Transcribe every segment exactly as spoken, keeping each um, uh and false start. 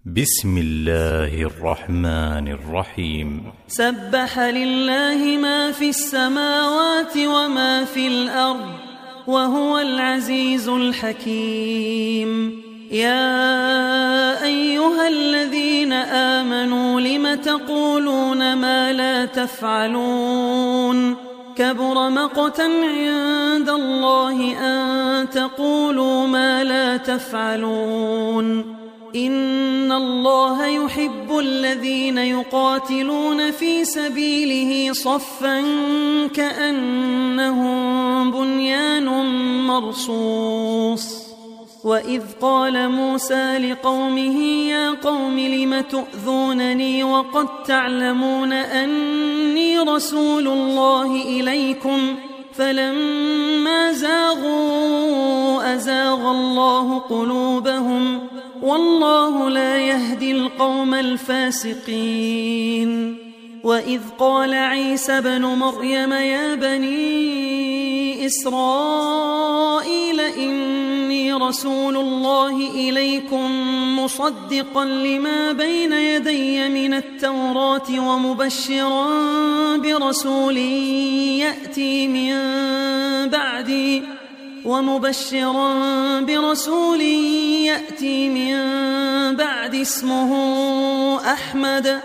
بسم الله الرحمن الرحيم. سبح لله ما في السماوات وما في الأرض وهو العزيز الحكيم. يا أيها الذين آمنوا لم تقولون ما لا تفعلون كبر مقتا عند الله أن تقولوا ما لا تفعلون. إن الله يحب الذين يقاتلون في سبيله صفا كأنهم بنيان مرصوص. وإذ قال موسى لقومه يا قوم لم تؤذونني وقد تعلمون أني رسول الله إليكم فلما زاغوا أزاغ الله قلوبهم والله لا يهدي القوم الفاسقين. وإذ قال عيسى ابن مريم يا بني إسرائيل إني رسول الله إليكم مصدقا لما بين يدي من التوراة ومبشرا برسول يأتي من بعدي ومبشرا برسول يأتي من بعد اسمه أحمد.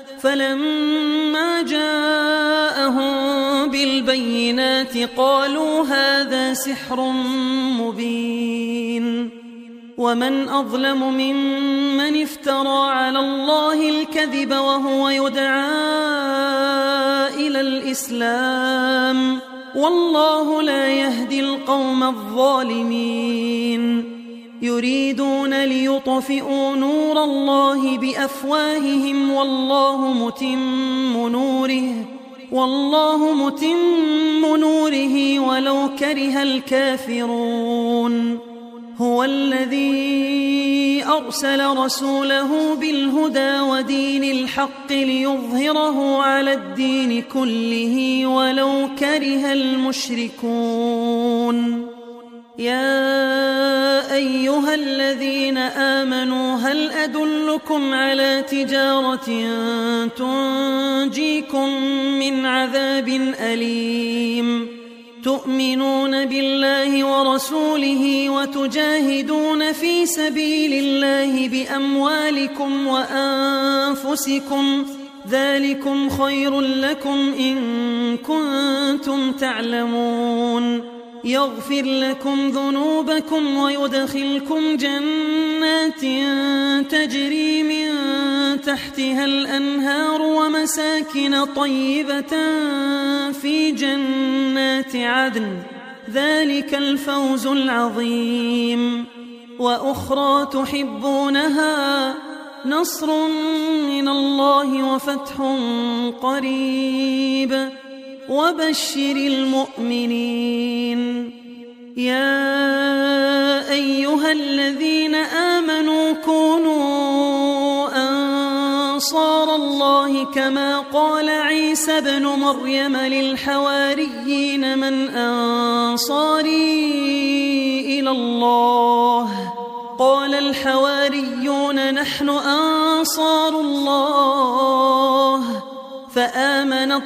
فلما جاءهم بالبينات قالوا هذا سحر مبين. ومن أظلم ممن افترى على الله الكذب وهو يدعى إلى الإسلام والله لا يهدي القوم الظالمين. يريدون ليطفئوا نور الله بأفواههم والله متم نوره والله متم نوره ولو كره الكافرون. هو الذي أرسل رسوله بالهدى ودين الحق ليظهره على الدين كله ولو كره المشركون. يا أيها الذين آمنوا هل أدلكم على تجارة تنجيكم من عذاب أليم تؤمنون بالله ورسوله وتجاهدون في سبيل الله بأموالكم وأنفسكم ذلكم خير لكم إن كنتم تعلمون. يغفر لكم ذنوبكم ويدخلكم جنات تجري من تحتها الأنهار ومساكن طيبة في جنات عدن ذلك الفوز العظيم. وأخرى تحبونها نصر من الله وفتح قريب وبشر المؤمنين. يا أيها الذين آمنوا كونوا أنصار الله كما قال عيسى ابن مريم للحواريين من أنصاري إلى الله قال الحواريون نحن أنصار الله. فآمنت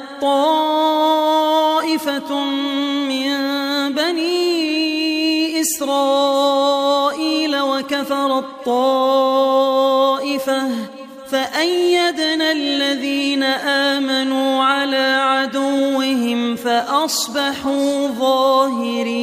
طائفة من بني إسرائيل وكفرت طائفة فأيدنا الذين آمنوا على عدوهم فأصبحوا ظاهرين.